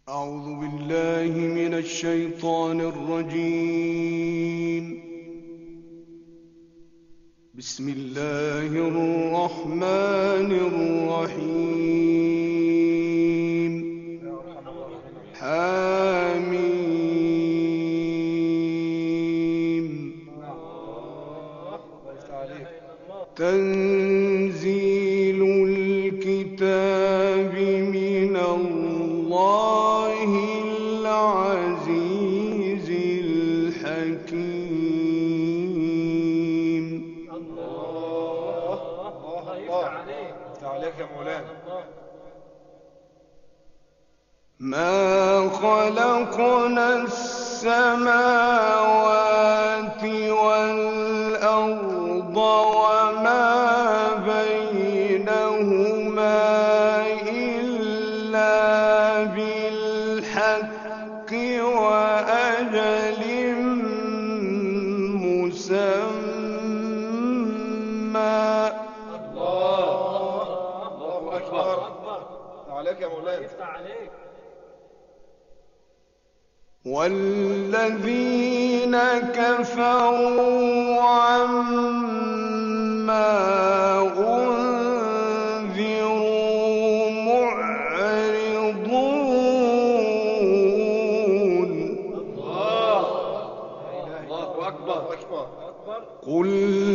أعوذ بالله من الشيطان الرجيم. بسم الله الرحمن الرحيم. حميم. تنزيل الكتاب من الله العزيز الحكيم. الله يفتح عليك يا مولانا. ما خلقنا السماوات والأرض وما بينهما إلا بالحق وأجل مسمى. الله أكبر. يفتح عليك يا مولانا. والذين كفروا عما أنذروا معرضون. الله أكبر. قل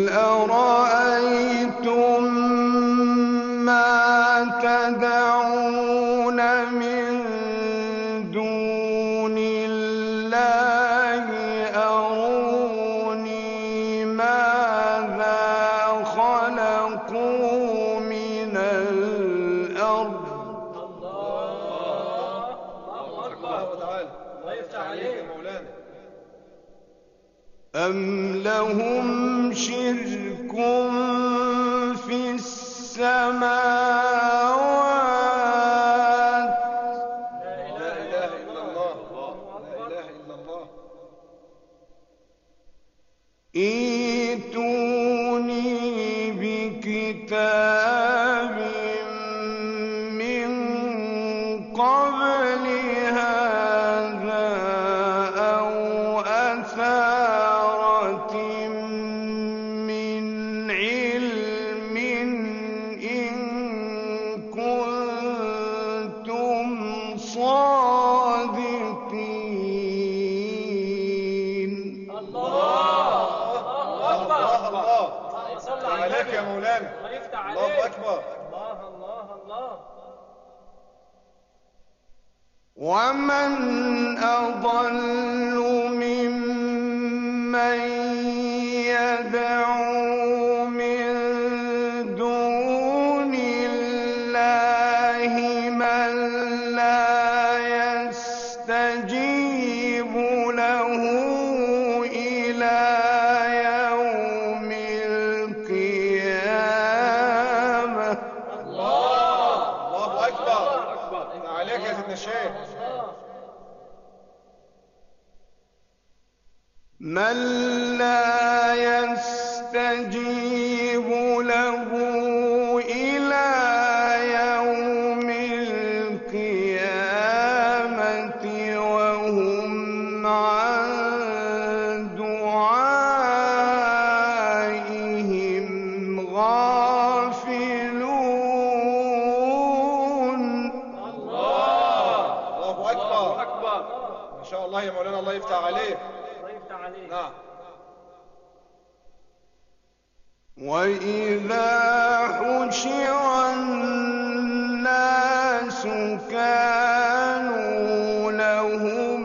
أرأيتم ما تدعون من دون الله أروني ماذا خلقوا من الأرض الله تعالى. الله يفتح عليك يا مولانا. أم لهم شرك في السماوات لا إله إلا الله. لا إله إلا الله. ائتوني بكتاب من قبل هذا أو أثارة من علم إن كنتم صادقين. الله يفتح عليك يا مولانا. الله أكبر. ومن أضل ممن يدعو من دون الله من لا يستجيب له إلى يوم القيامة. الله أكبر. يفتح عليك يا سيدنا الشيخ. من لا يستجيب له إلى يوم القيامة وهم عن دعائهم غافلون. الله أكبر. ما شاء الله يا مولانا. الله يفتح عليك. نعم. وإذا حشر الناس كانوا لهم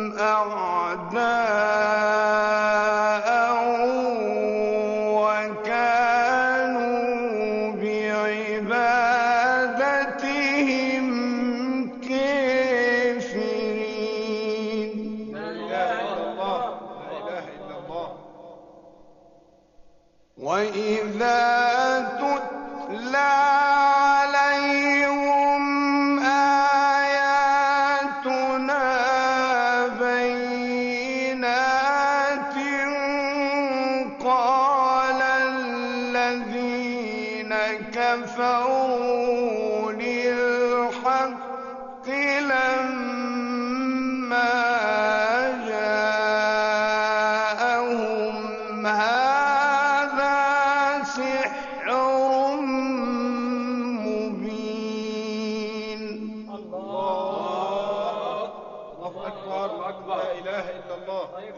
أعداء وكانوا بعبادتهم كافرين. لا إله إلا الله. لا إله إلا الله. وإذا تتلى عليهم آياتنا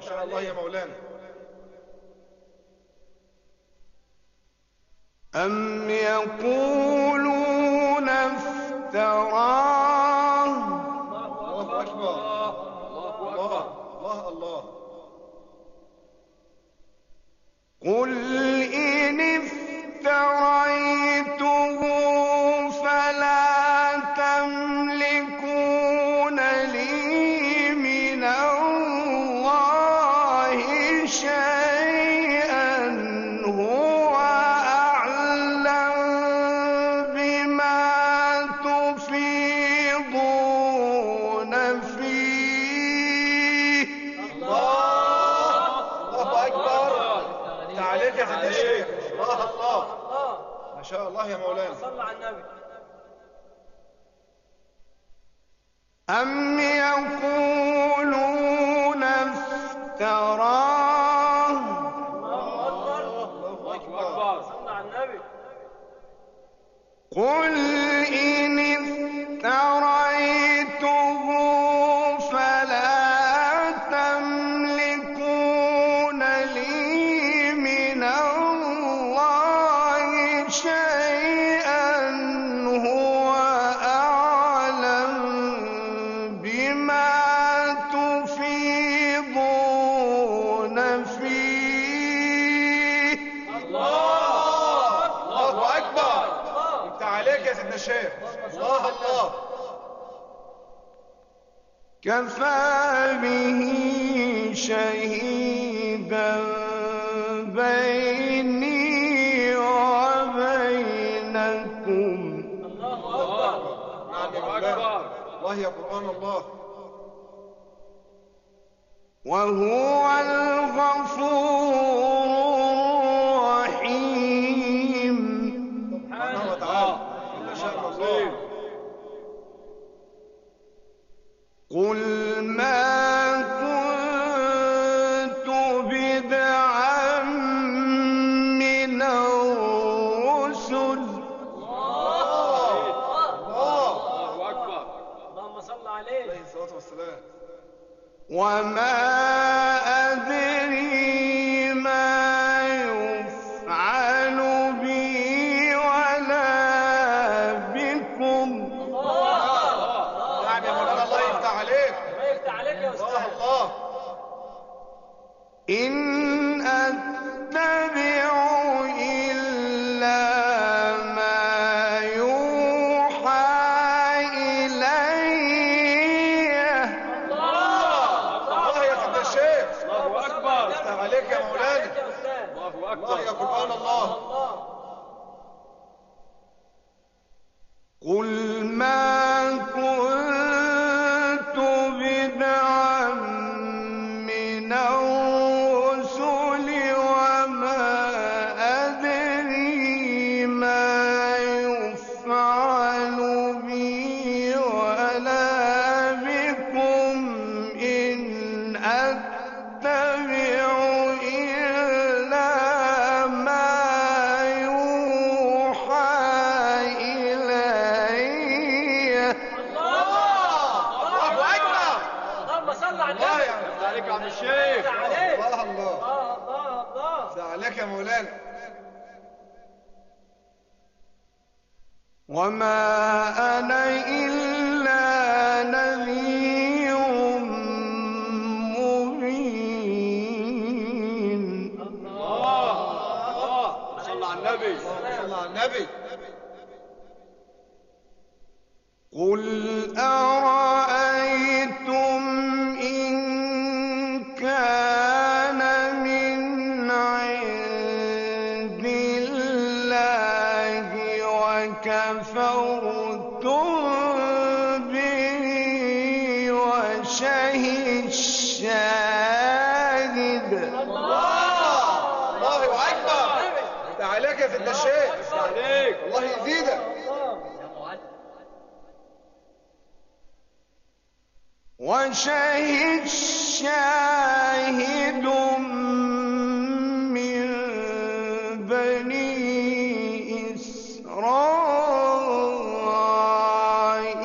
شاء الله يا مولانا. أم يقولون افتراه. الله أكبر. الله الله الله. قل إن افتريته فلا تملكون لي من الله شيئا هو أعلم بما تفيضون فيه. الله أكبر. تعاليك يا سيدنا الشيخ. الله الله. ما شاء الله يا مولانا. صلى على النبي. أم يقولون افتراه. الله أكبر. صلى على النبي. قل إن افتريته فلا تملكون لي من الله شيئا هو أعلم بما تفيضون فيه. الله أكبر. تعاليك يا سيدنا الشيخ. الله الله. كفى به شهيدا بيني وبينكم. الله أكبر. نعم يا مولانا. الله يا قرآن الله. وهو الغفور الرحيم. سبحانه وتعالى. ما شاء الله. قل ما كنت بدعا من الرسل اللهم صل عليه. عليه الصلاة والسلام. وما أدري ما يفعل بي ولا بكم. نعم يا مولانا. الله يفتح عليك. الله يفتح عليك يا الله أستاذ. الله. إن أتبع إلا ما يوحى إلي. الله يا سيدنا الشيخ. الله أكبر. افتح عليك يا مولانا. يا أستاذ. الله يا قرآن الله. قل ما كنت بدعا من الرسل وما أدري ما يفعل بي ولا بكم إن أتبع إلا ما يوحى إلي. الله أكبر. اللهم صل على الله النبي. يا عليك يا عم الشيخ. يفتح عليك. الله الله. الله الله. افتح عليك يا مولانا. وما أنا إلا نذير مبين. صلى على النبي. صلى على النبي. قل أرأيتم إن كان من عند الله وكفرتم به وشهد شاهد. الله أكبر. افتح عليك يا سيدنا الشيخ. افتح عليك. الله يزيدك. وشهد شاهد من بني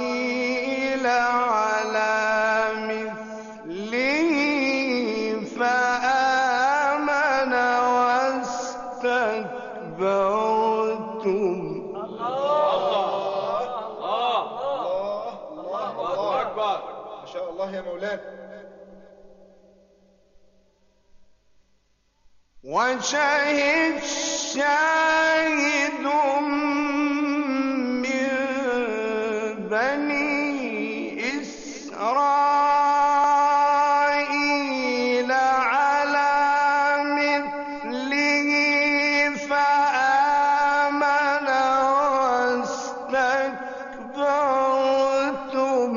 إسرائيل على مثله أكبر. ما شاء الله يا مولانا. وشهد شاهد من بني إسرائيل على مثله فآمن واستكبرتم.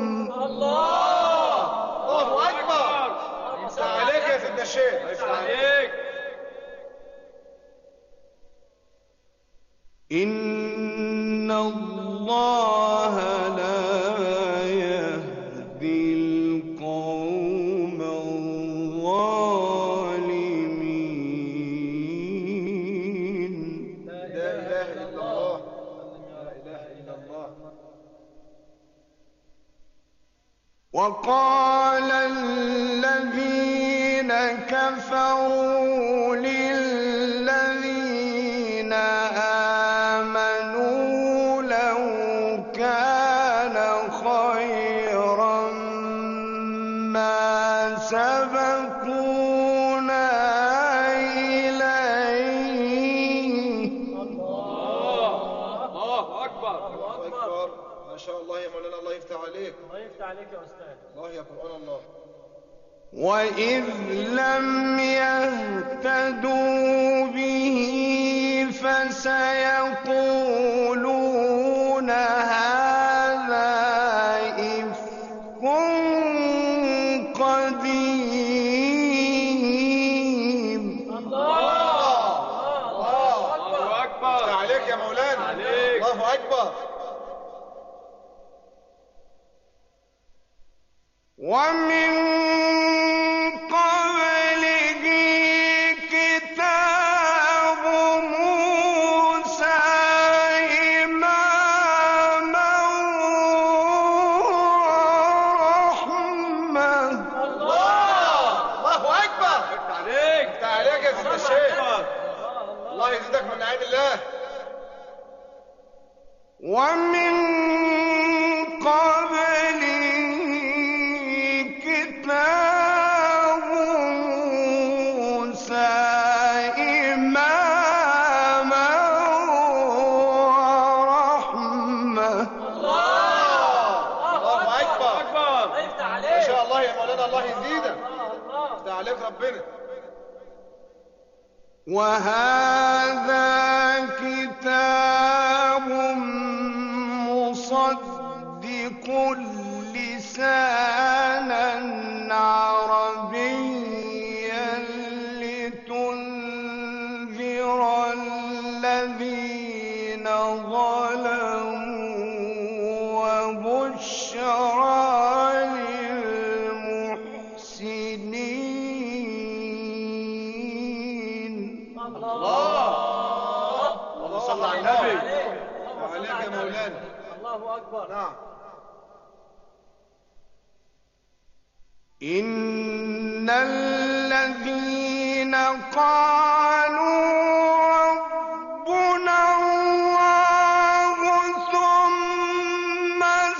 الله أكبر. عليك يا سيدنا الشيخ. عليك. إن الله لا يهدي القوم الظالمين. لا إله إلا الله. لا إله إلا الله. وقال الذين كفروا للذين آمنوا لو كان خيرا ما سبقونا إليه. الله أكبر. الله أكبر. ما شاء الله يا مولانا. الله يفتح عليك. الله يفتح عليك يا أستاذ. الله يا قرآن الله. وإذ لم يهتدوا به فسيقولون هذا إفك قديم. الله أكبر. عليك يا مولانا. الله أكبر. ومن قبله كتاب موسى إماما ورحمة. الله أكبر. عليك. عليك يا سيدنا الشيخ. الله يزيدك من نعيم الله. ومن قبله كتاب موسى إماما ورحمة. الله أكبر. الله يفتح عليك. ما شاء الله يا مولانا. الله يزيدك. الله. يفتح عليك ربنا. وهذا كتاب مصدق لسانا عربيا لتنذر الذين ظلموا وبشرى للمحسنين. اللهم صل على النبي. عليك يا مولانا. الله أكبر. نعم. إن الذين قالوا ربنا الله ثم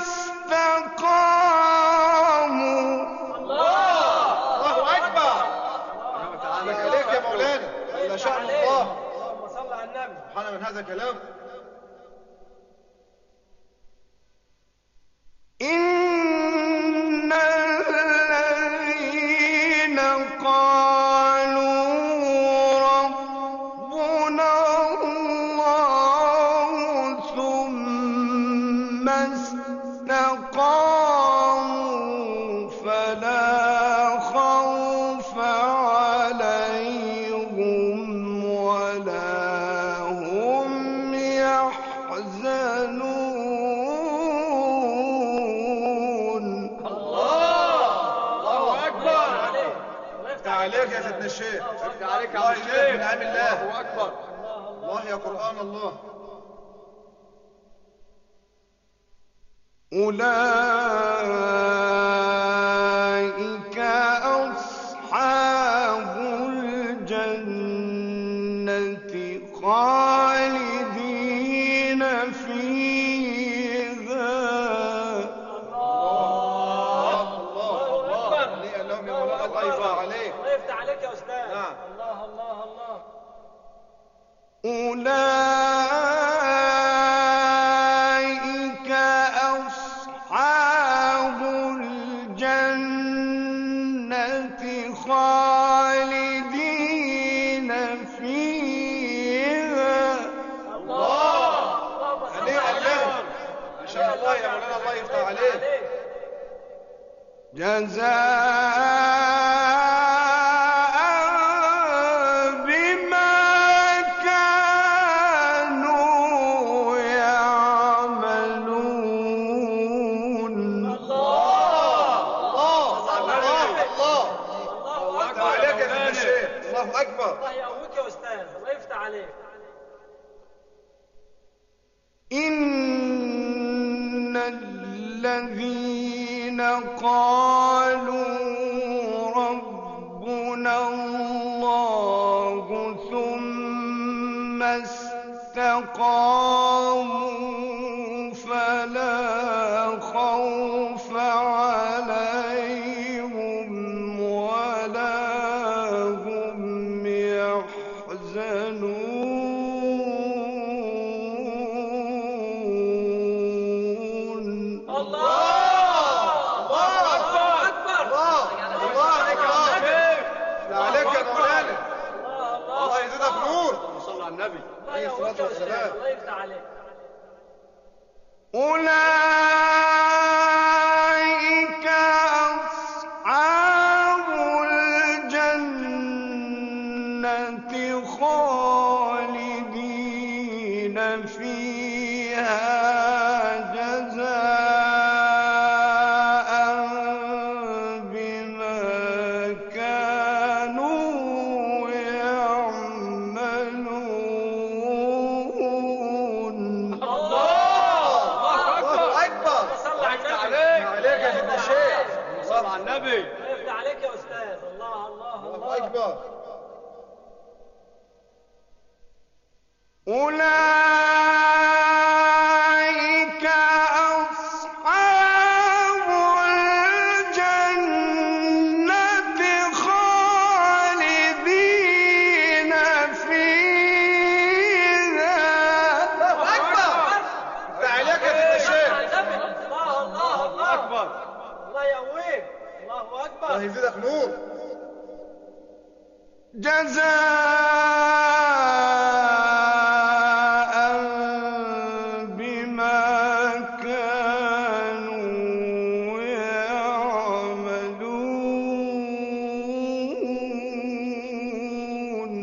استقاموا. الله أكبر. عليك يا مولانا. إلا شاء الله. اللهم صل على النبي. سبحان من هذا كلام. إن الذين قالوا ربنا الله ثم استقاموا فلا خوف عليهم ولا هم يحزنون. عليك يا سيدنا الشيخ. عليك يا عم الشيخ. من نعم الله. الله أكبر. الله يا قرآن الله. أولئك أصحاب الجنة خالدين فيها. أولئك أصحاب الجنة خالدين فيها. هنيئا لهم. ما شاء الله يا مولانا، الله يفتح عليك. جزاء بما كانوا يعملون. الله اكبر عليك يا سيدنا الشيخ. الله اكبر. الله يقويك يا أستاذ، الله يفتح عليك. إن الذين قالوا ربنا الله ثم استقاموا فلا خوف عليهم ولا هم يحزنون. الله أكبر. الله عليك يا شيخ. ده عليك يا مولانا. الله يزيدك نور. صلى على النبي الله عليه يقويك الصلاه يا أستاذ، والسلام. الله يفتح عليك. أولئك أصحاب الجنة خالدين فيها جزاء بما كانوا يعملون. الله اكبر. صلى على النبي. عليك يا سيدنا الشيخ. صلى على النبي. الله يفتح عليك يا أستاذ. الله الله الله الله. اكبر. أولئك أصحاب الجنة خالدين فيها. الله اكبر. ده عليك يا سيدنا الشيخ. الله الله الله اكبر. الله يقويك. الله الله أكبر. يزيدك نور. جزاء بما كانوا يعملون.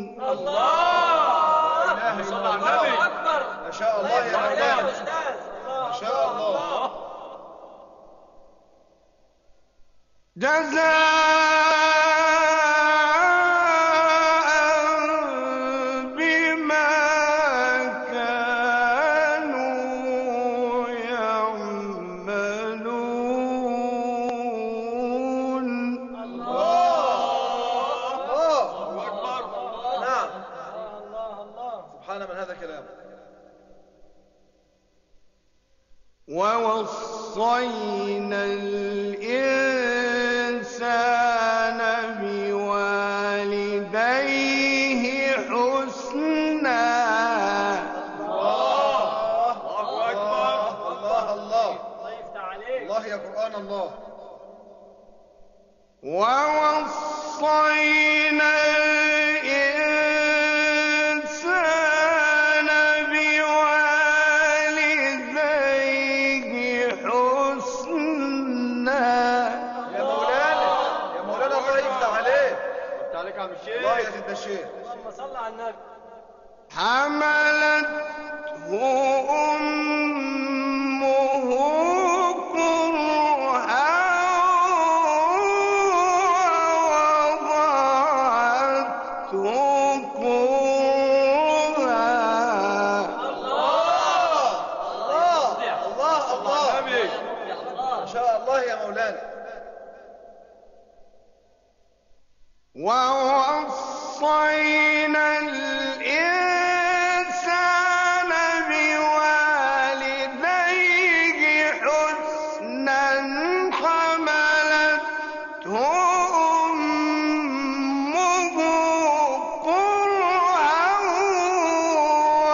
الله صلى على النبي. أكبر. ما شاء الله يا الله يفتح عليك يا مولانا. أستاذ. ما شاء الله. جزاء بما كانوا يعملون. الله اكبر. نعم. الله الله. سبحان من هذا كلام. ووصينا الإنسان بوالديه حسنا. الله اكبر. الله الله. الله يفتح عليك. الله يا قرآن الله. ووصينا الإنسان بوالديه حسنا. يا مولانا يا مولانا، الله يفتح عليك. يفتح عليك يا عم الشيخ. الله يا سيدنا الشيخ. اللهم صل على النبي. حملته أمه كرها ووضعته كرها. الله الله الله. ما شاء الله يا مولانا. ووصينا الإنسان بوالديه حسنا حملته أمه كرها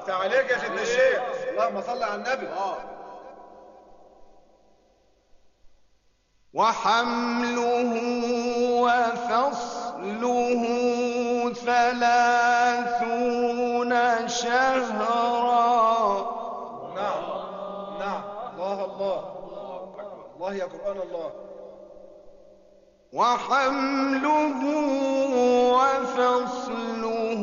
افتح عليك يا سيدنا الشيخ. اللهم صل على النبي. وحمله وفصله 30 شهرا. نعم نعم. الله الله الله يا قرآن الله. وحمله وفصله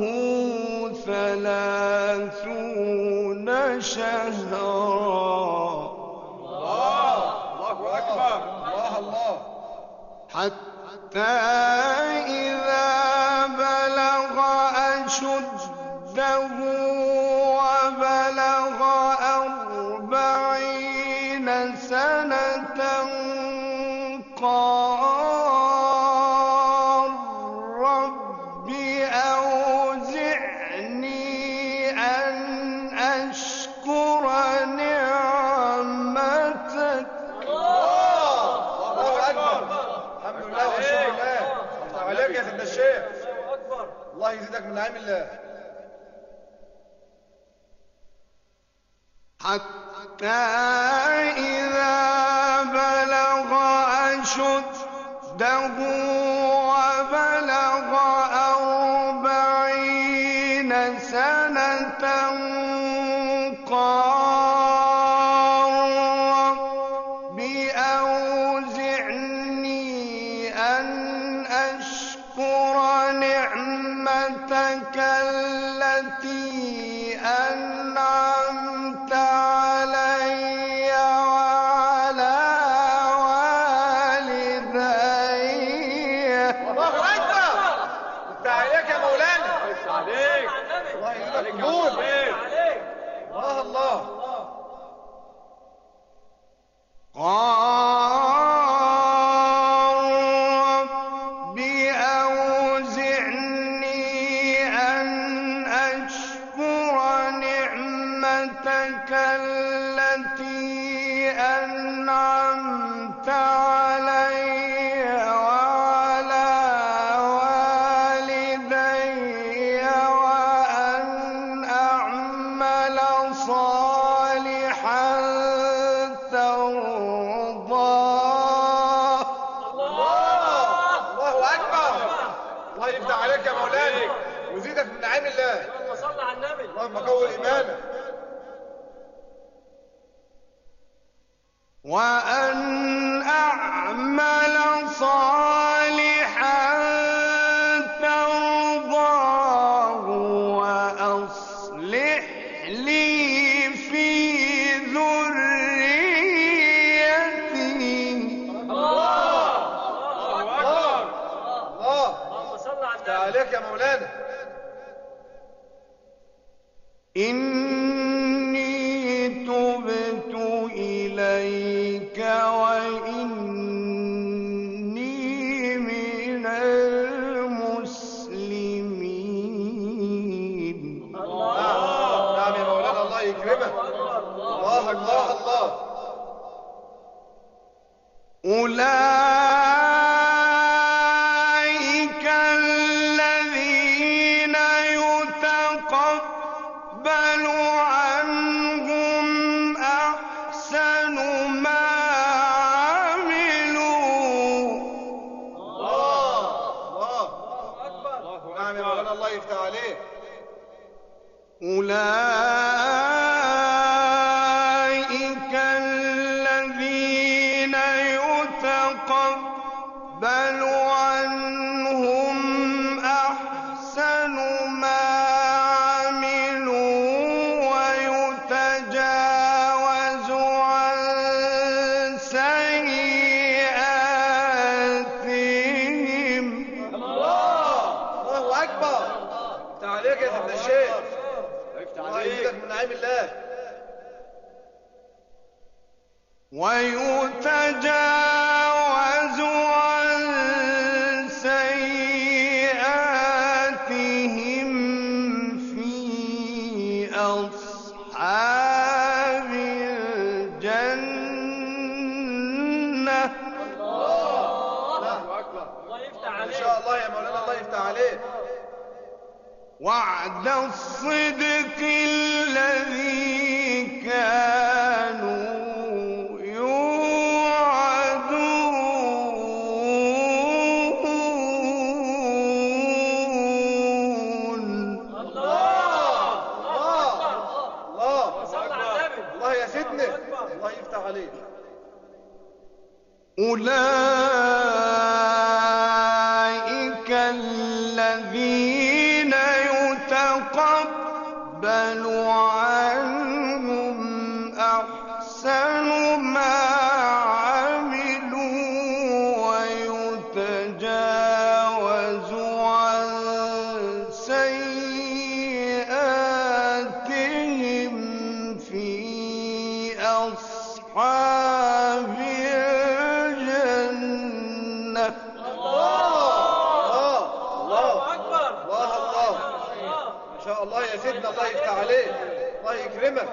30 شهرا. الله أكبر. الله الله. حتى إذا بلغ أشده وبلغ 40 سنة قال رب أوزعني أن أشكر نعمتك. الله أكبر. الحمد لله والشكر لله. افتح عليك يا سيدنا الشيخ. الله أكبر. الله يزيدك من نعم الله. حتى إذا بلغ أشده وبلغ 40 سنة قال رب أوزعني أن أشكر نعمتك التي أنعمت علي وعلى والدي. الله أكبر. افتح عليك يا مولانا. عليك. الله يزيدك قبول. عليك. الله الله. قال رب أوزعني أن أشكر نعمتك التي أنعمت علي وعلى والدي وأن أعمل صالحا ترضاه. الله أكبر. الله يفتح عليك يا مولانا ويزيدك من نعم الله. اللهم صل على النبي. اللهم قوي إيمانك. وأن أعمل صالحا ترضاه وأصلح لي في ذريتي. الله اللهم صل على افتح النبي. عليك يا مولانا. إني تبت إليك وإني من المسلمين. نعم يا مولانا. الله يكرمك. الله الله الله. أولئك الذين يتقبل عنهم أحسن ما عملوا. الله أكبر. نعم يا مولانا. الله يفتح عليك. أولئك الذين يتقبل عنهم أحسن ما عملوا ويتجاوز عن سيئاتهم. الله أكبر. افتح عليك يا سيدنا الشيخ. الله يزيدك من نعم الله. ويتجاوز عن سيئاتهم في أصحاب الجنة. الله يفتح إن عليك. شاء الله يا مولانا. الله يفتح عليك. وعد الصدق الذي كانوا أولئك الذين يتقبل عنهم أحسن ما عملوا ويتجاوز عن سيئاتهم في أصحاب الله يا سيدنا، الله يفتح عليك، الله يكرمك.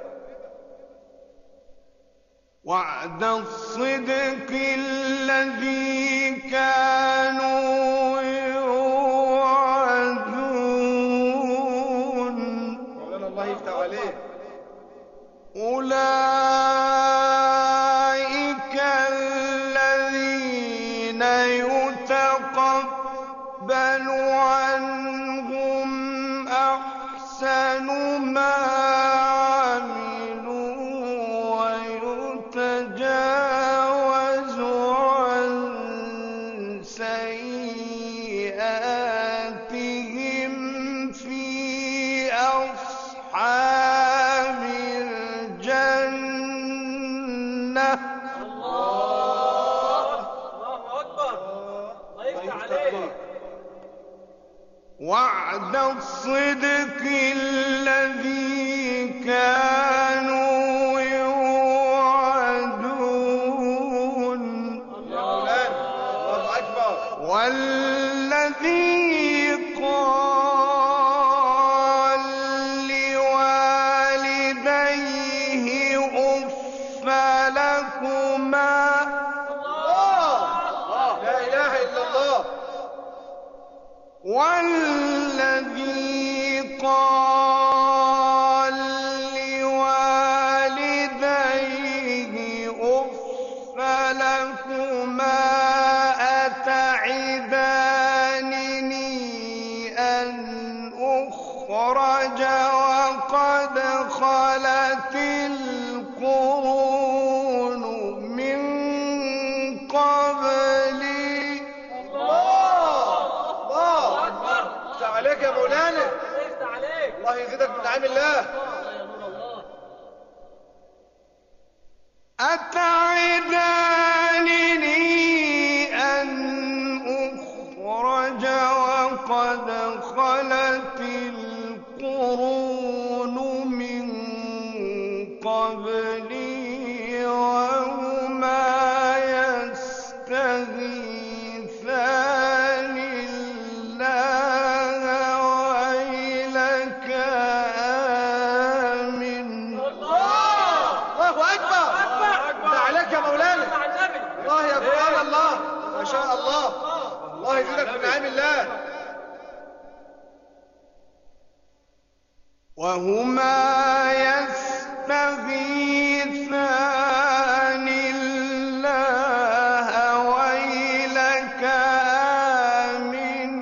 وعد الصدق الذي كانوا يوعدون. مولانا الله يفتح عليك. أولئك الذين يتقبل عنهم أحسن ما عملوا ويتجاوز عن سيئاتهم في أصحاب الجنة. الله أكبر. الله يفتح عليك. وعد الصدق الذي كانوا يوعدون. الله أكبر. والذي قال لوالديه أف لكما. لا إله إلا الله. والذي قال لوالديه أف لكما أتعدانني أن أخرج وقد خلت القرون من قبلي. عليك يا مولانا، الله يزيدك من نعم الله. أتعدانني أن أخرج وقد خلت القرون من قبلي وهما يستغيثان ما شاء الله، الله يزيدك من نعم الله. وهما يستغيثان الله ويلك آمن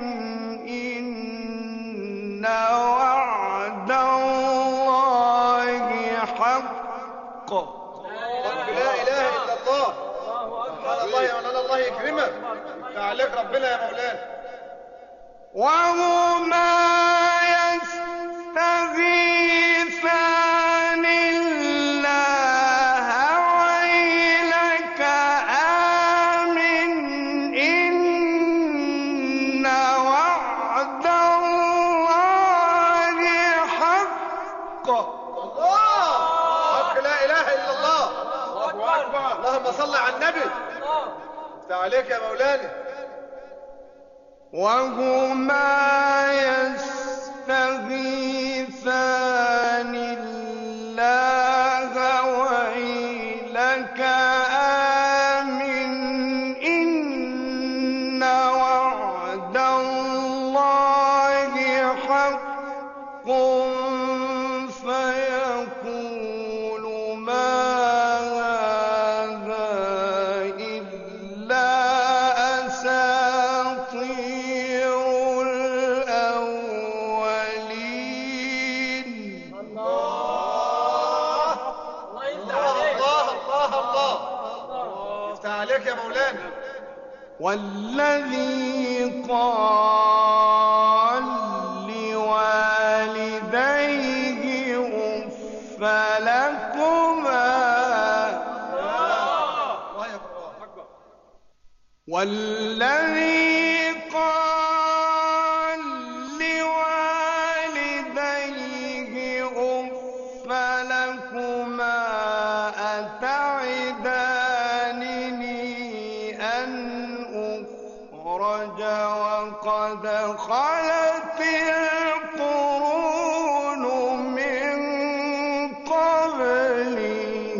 إن وعد الله حق. لا إله إلا الله. سبحان الله يا مولانا، الله يكرمك. تعالك ربنا يا مولانا. وهما يستغيثان الله ويلك آمن إن وعد الله حق. حق لا إله إلا الله. الله أكبر. اللهم صل على النبي. تعالك يا مولانا. وهما يستغيثان الله ويلك آمن إن وعد الله حق. فيقول ما هذا إلا أساطير الأولين. الله الله الله الله يفتح عليك يا مولانا. والذي قال لوالديه أف لكما والذي قال لوالديه أف لكما أتعدانني أن أخرج وقد خلت القرون من قبلي.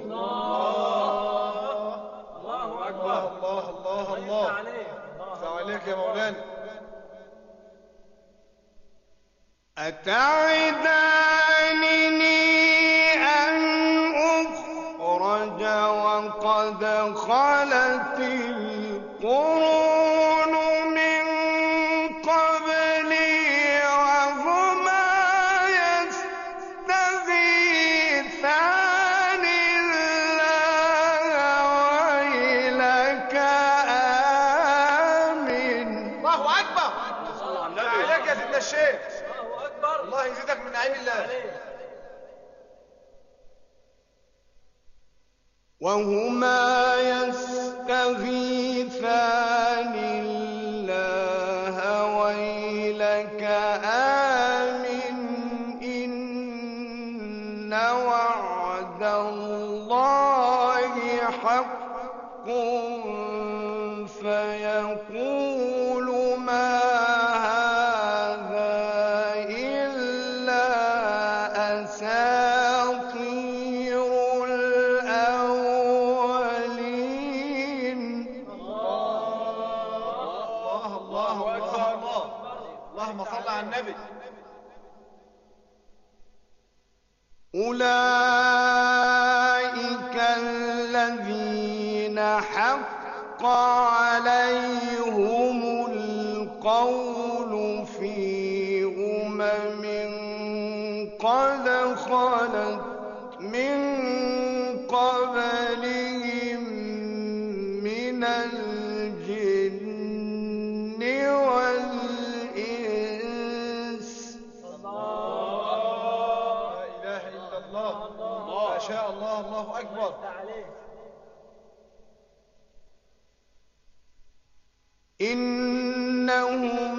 الله أكبر. الله الله الله يفتح عليك يا مولانا. أتعدانني أن أخرج وقد خلت القرون من قبلي وهما يستغيثان الله ويلك آمن. الله اكبر. يفتح عليك يا سيدنا الشيخ. الله أكبر. الله يزيدك من نعيم الله. وهما يستغيثان الله ويلك آمن إن وعد الله حق فيقول ما هذا إلا أساطير الأولين. الله الله الله الله. اللهم صل على النبي. أولئك الذين حق عليهم القول في أمم قد خلت من قبلهم من الجن والإنس. لا اله الا الله. ما شاء الله. الله اكبر. إنهم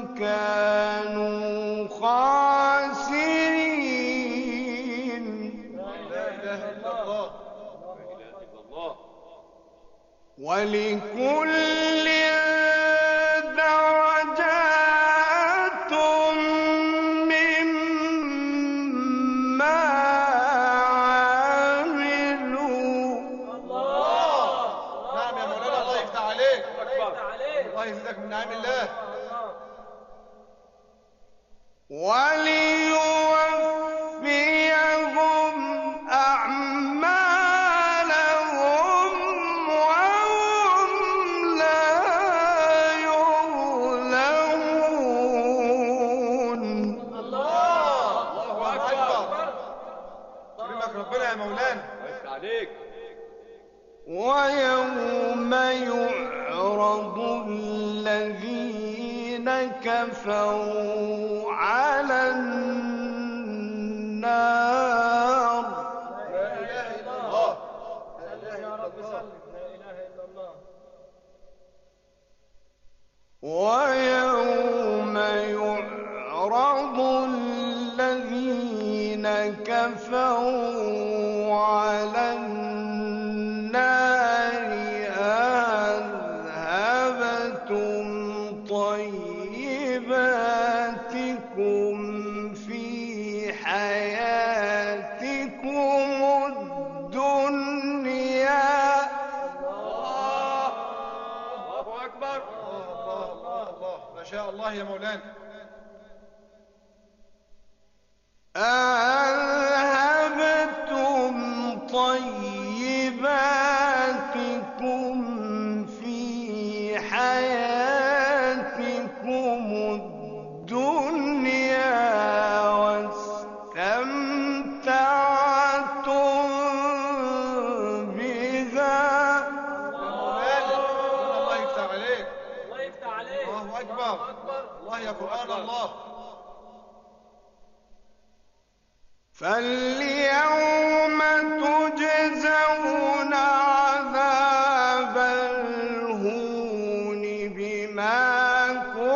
كانوا خاسرين. لا اله الا الله. ولكل درجات مما عملوا. نعم يا مولانا. الله يفتح عليك. أكبر. الله يزيدك من نعيم الله. وليوفيهم أعمالهم وهم لا يظلمون. الله اكبر. كرمك ربنا يا مولانا. ويوم يعرض الذين كفروا على النار. لا اله الا الله. يا رب سلم. لا إله إلا الله. ويوم يعرض الذين كفروا على النار أذهبتم طيباتكم في حياتكم الدنيا. الله أكبر. الله الله الله. ما شاء الله يا مولانا. فاليوم تجزون عذاب الهون بما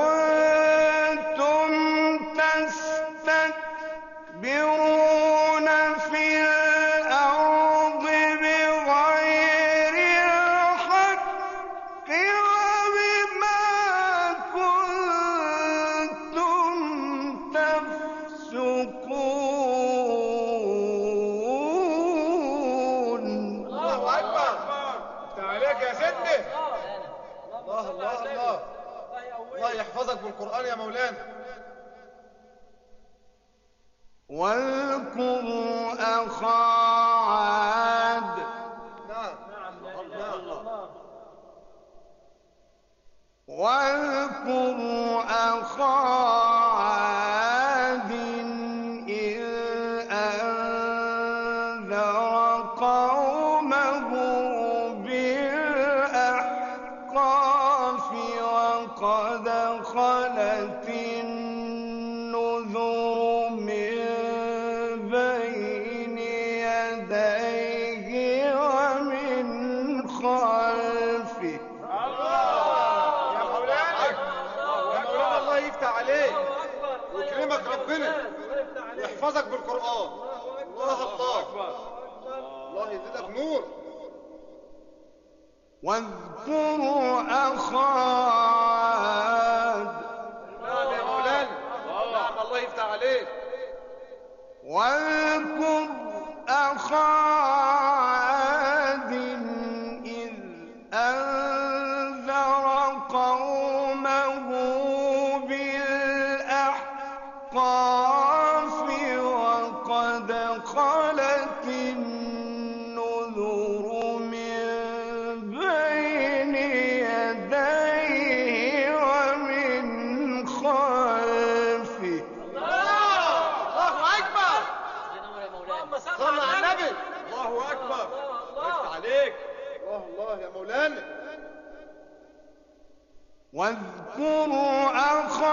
كنتم تستكبرون في الأرض بغير الحق وبما كنتم تفسقون. الله اكبر. تعاليك يا سيدنا. الله الله الله. الله يحفظك بالقرآن يا مولانا. واذكر أخا عاد. نعم واذكر أخا عاد إذ أنذر قومه بالأحقاف وقد خلت النذر من بين يديه ومن خلفه. يا مولانا. يا مولانا الله يفتح عليك ويكرمك ربنا ويحفظك بالقرآن. الله الله. الله يزيدك نور. واذكر أخا عاد. نعم يا مولانا. نعم الله يفتح عليك. واذكر أخا عاد إذ أنذر قومه بالأحقاف وقد خلت النذر من بين يديه ومن خلفه. الله اكبر. اللهم صل صل على النبي. الله اكبر. يفتح عليك. الله الله يا مولانا. واذكر أخا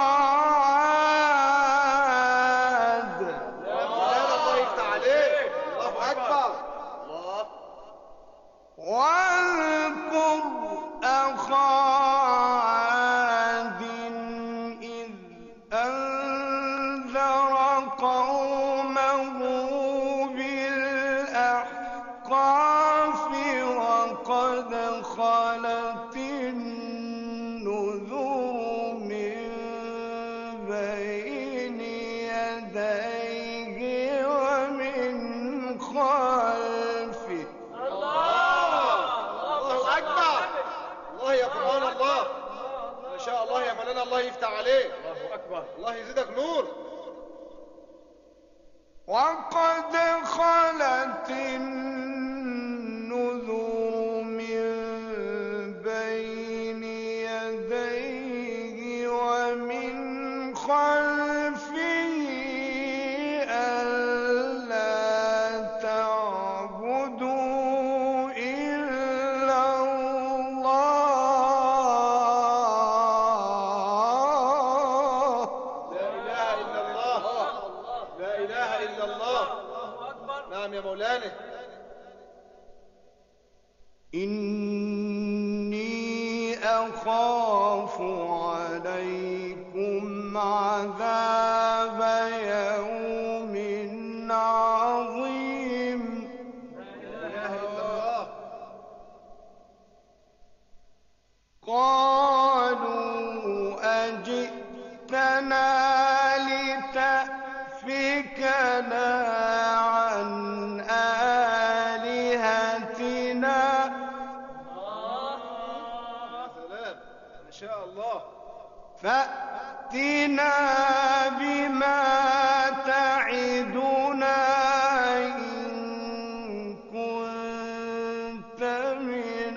عاد. يا مولانا الله يفتح عليك. الله اكبر. الله. واذكر أخا عاد إذ أنذر قومه بالأحقاف وقد خلت النذر من بين يديه ومن خلفه. الله اكبر. الله يا قرآن الله. ما شاء الله يا مولانا الله يفتح عليك. الله اكبر. الله يزيدك نور. وقد خلت النذر من بين يديه ومن خلفه ألا تعبدوا إلا الله. لا اله الا الله. لا اله الا الله. نعم يا مولانا. إني أخاف عليكم عذاب يوم عظيم. لا اله الا الله. قالوا أجئتنا لتأفكنا عن آلهتنا يا سلام. ما شاء الله. فأتنا بما تعدنا إن كنت من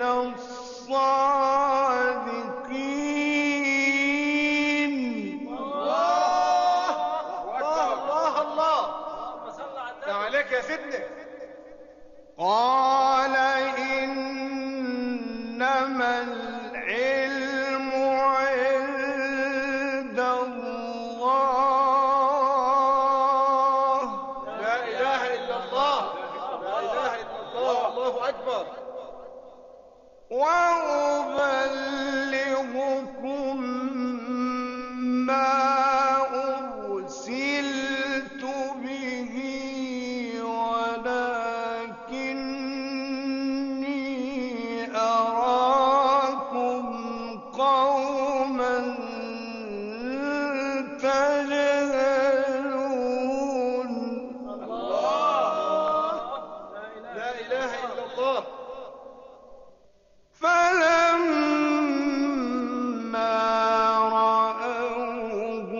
الصادقين. الله الله الله. اللهم صل على النبي. تعاليك يا سيدنا. قال إنما العلم عند الله. لا وأبلغكم ما أرسلت به ولكني أراكم قوما تجهلون. لا إله إلا الله. فلما رأوه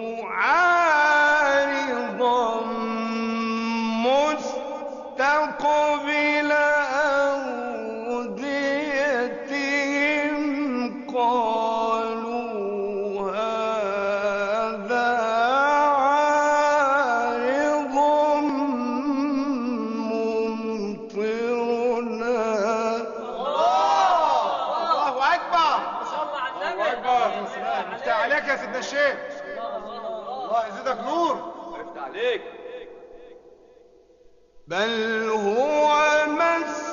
عارضا مستقبل أوديتهم قالوا هذا عارض ممطرنا. الله أكبر. صلى على الله النبي. أكبر. افتح عليك يا سيدنا الشيخ. الله يزيدك نور. افتح عليك. بل هو ما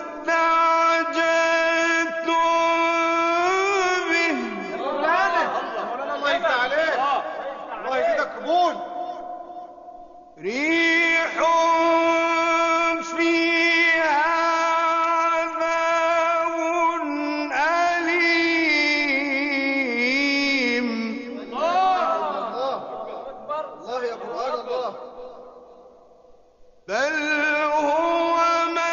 استعجلتم به. مولانا الله يفتح عليك. الله يزيدك قبول. ريح فيها عذاب أليم. الله الله يا قرآن الله. بل هو ما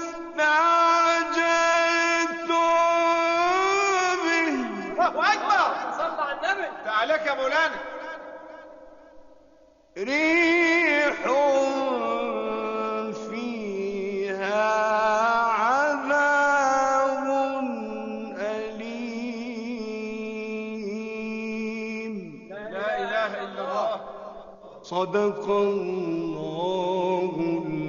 استعجلتم به. الله أكبر. صلى على النبي. افتح عليك يا مولانا. ريح فيها عذاب أليم. لا إله إلا الله. صدق الله